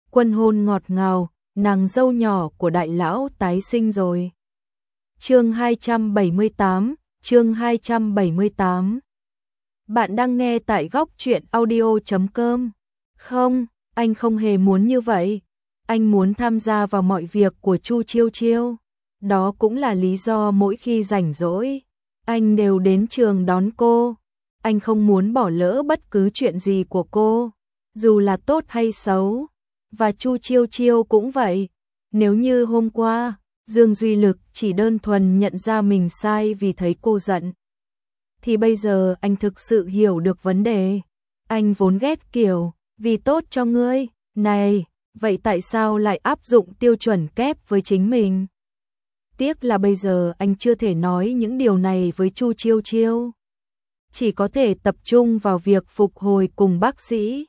Quân hôn ngọt ngào, nàng dâu nhỏ của đại lão tái sinh rồi. Chương 278, chương 278. Bạn đang nghe tại góc truyện audio.com. Không, anh không hề muốn như vậy. Anh muốn tham gia vào mọi việc của Chu Chiêu Chiêu. Đó cũng là lý do mỗi khi rảnh rỗi, anh đều đến trường đón cô. Anh không muốn bỏ lỡ bất cứ chuyện gì của cô, dù là tốt hay xấu. Và Chu Chiêu Chiêu cũng vậy. Nếu như hôm qua, Dương Duy Lực chỉ đơn thuần nhận ra mình sai vì thấy cô giận, thì bây giờ anh thực sự hiểu được vấn đề. Anh vốn ghét kiểu, vì tốt cho ngươi, này, vậy tại sao lại áp dụng tiêu chuẩn kép với chính mình? Tiếc là bây giờ anh chưa thể nói những điều này với Chu Chiêu Chiêu. Chỉ có thể tập trung vào việc phục hồi cùng bác sĩ.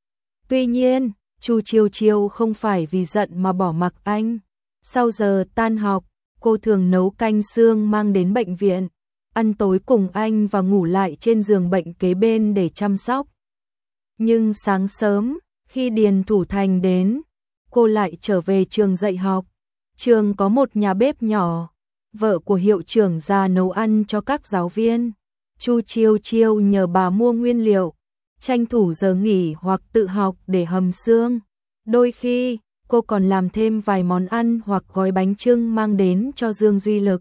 Tuy nhiên, Chu Chiêu Chiêu không phải vì giận mà bỏ mặc anh. Sau giờ tan học, cô thường nấu canh xương mang đến bệnh viện, ăn tối cùng anh và ngủ lại trên giường bệnh kế bên để chăm sóc. Nhưng sáng sớm, khi Điền Thủ Thành đến, cô lại trở về trường dạy học. Trường có một nhà bếp nhỏ, vợ của hiệu trưởng ra nấu ăn cho các giáo viên. Chu Chiêu Chiêu nhờ bà mua nguyên liệu, tranh thủ giờ nghỉ hoặc tự học để hầm xương. Đôi khi, cô còn làm thêm vài món ăn hoặc gói bánh chưng mang đến cho Dương Duy Lực.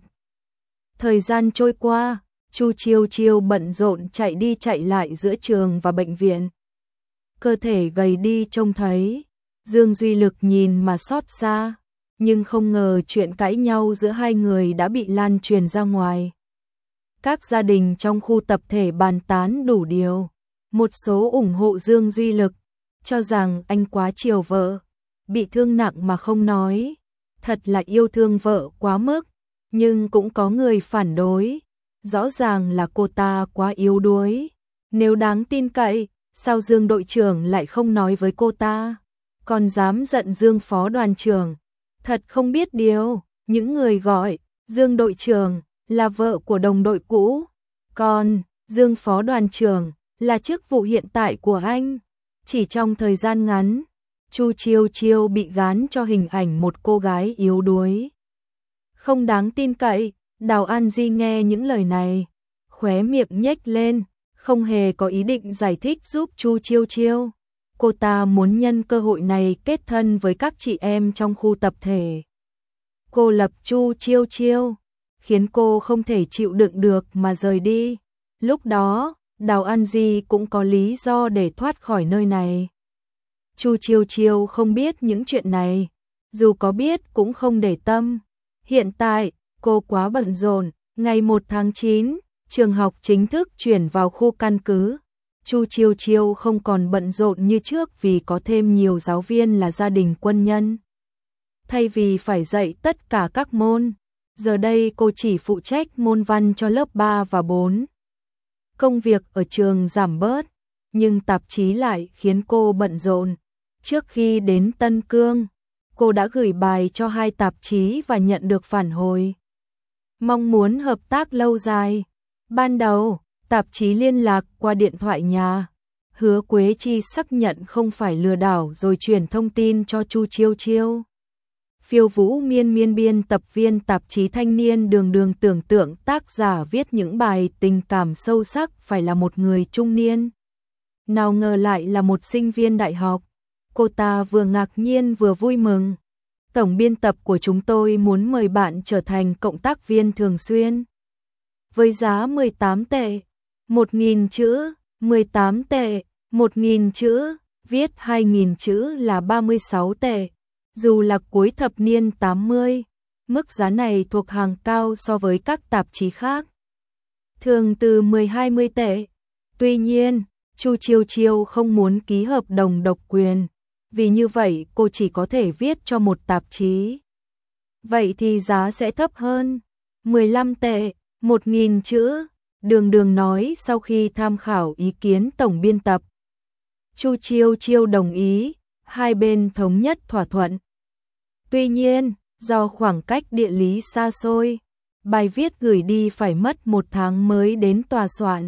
Thời gian trôi qua, Chu Chiêu Chiêu bận rộn chạy đi chạy lại giữa trường và bệnh viện. Cơ thể gầy đi trông thấy, Dương Duy Lực nhìn mà xót xa, nhưng không ngờ chuyện cãi nhau giữa hai người đã bị lan truyền ra ngoài. Các gia đình trong khu tập thể bàn tán đủ điều. Một số ủng hộ Dương Duy Lực, cho rằng anh quá chiều vợ, bị thương nặng mà không nói, thật là yêu thương vợ quá mức. Nhưng cũng có người phản đối, rõ ràng là cô ta quá yếu đuối. Nếu đáng tin cậy, sao Dương đội trưởng lại không nói với cô ta, còn dám giận Dương phó đoàn trưởng, thật không biết điều. Những người gọi Dương đội trưởng là vợ của đồng đội cũ, còn Dương phó đoàn trưởng là chức vụ hiện tại của anh. Chỉ trong thời gian ngắn, Chu Chiêu Chiêu bị gán cho hình ảnh một cô gái yếu đuối, không đáng tin cậy. Đào An Di nghe những lời này, khóe miệng nhếch lên, không hề có ý định giải thích giúp Chu Chiêu Chiêu. Cô ta muốn nhân cơ hội này kết thân với các chị em trong khu tập thể. Cô lập Chu Chiêu Chiêu, khiến cô không thể chịu đựng được mà rời đi. Lúc đó, Đào An Di cũng có lý do để thoát khỏi nơi này. Chu Chiêu Chiêu không biết những chuyện này, dù có biết cũng không để tâm. Hiện tại, cô quá bận rộn. Ngày 1 tháng 9, trường học chính thức chuyển vào khu căn cứ. Chu Chiêu Chiêu không còn bận rộn như trước vì có thêm nhiều giáo viên là gia đình quân nhân. Thay vì phải dạy tất cả các môn, giờ đây cô chỉ phụ trách môn văn cho lớp 3 và 4. Công việc ở trường giảm bớt, nhưng tạp chí lại khiến cô bận rộn. Trước khi đến Tân Cương, cô đã gửi bài cho 2 tạp chí và nhận được phản hồi. Mong muốn hợp tác lâu dài. Ban đầu, tạp chí liên lạc qua điện thoại nhà. Hứa Quế Chi xác nhận không phải lừa đảo rồi truyền thông tin cho Chu Chiêu Chiêu. Phiêu Vũ Miên Miên biên tập viên tạp chí Thanh Niên đường đường tưởng tượng tác giả viết những bài tình cảm sâu sắc phải là một người trung niên. Nào ngờ lại là một sinh viên đại học. Cô ta vừa ngạc nhiên vừa vui mừng. Tổng biên tập của chúng tôi muốn mời bạn trở thành cộng tác viên thường xuyên. Với giá 18 tệ, 1.000 chữ, 18 tệ, 1.000 chữ, viết 2.000 chữ là 36 tệ. Dù là cuối thập niên 80, mức giá này thuộc hàng cao so với các tạp chí khác, thường từ 10-20 tệ. Tuy nhiên, Chu Chiêu Chiêu không muốn ký hợp đồng độc quyền, vì như vậy cô chỉ có thể viết cho một tạp chí. Vậy thì giá sẽ thấp hơn, 15 tệ, 1.000 chữ, Đường Đường nói sau khi tham khảo ý kiến tổng biên tập. Chu Chiêu Chiêu đồng ý, hai bên thống nhất thỏa thuận. Tuy nhiên, do khoảng cách địa lý xa xôi, bài viết gửi đi phải mất 1 tháng mới đến tòa soạn.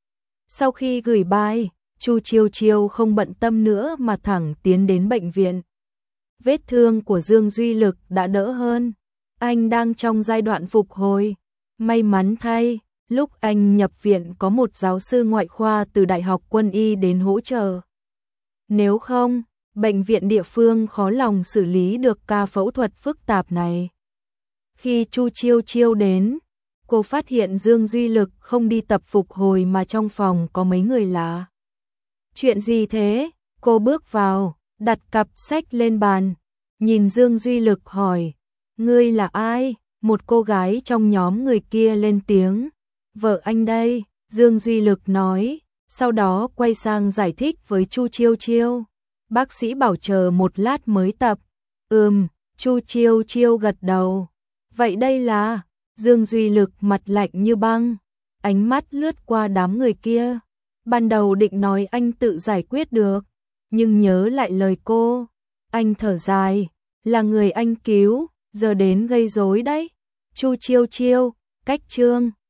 Sau khi gửi bài, Chu Chiêu Chiêu không bận tâm nữa mà thẳng tiến đến bệnh viện. vết thương của Dương Duy Lực đã đỡ hơn. Anh đang trong giai đoạn phục hồi. May mắn thay, lúc anh nhập viện có một giáo sư ngoại khoa từ Đại học Quân y đến hỗ trợ. Nếu không, bệnh viện địa phương khó lòng xử lý được ca phẫu thuật phức tạp này. Khi Chu Chiêu Chiêu đến, cô phát hiện Dương Duy Lực không đi tập phục hồi mà trong phòng có mấy người lạ. Chuyện gì thế? Cô bước vào, đặt cặp sách lên bàn, nhìn Dương Duy Lực hỏi, ngươi là ai? Một cô gái trong nhóm người kia lên tiếng, vợ anh đây, Dương Duy Lực nói, sau đó quay sang giải thích với Chu Chiêu Chiêu. Bác sĩ bảo chờ một lát mới tập. Chu Chiêu Chiêu gật đầu. Vậy đây là... Dương Duy Lực mặt lạnh như băng, ánh mắt lướt qua đám người kia. Ban đầu định nói anh tự giải quyết được, nhưng nhớ lại lời cô. Anh thở dài, là người anh cứu, giờ đến gây rối đấy. Chu Chiêu Chiêu, cách Trương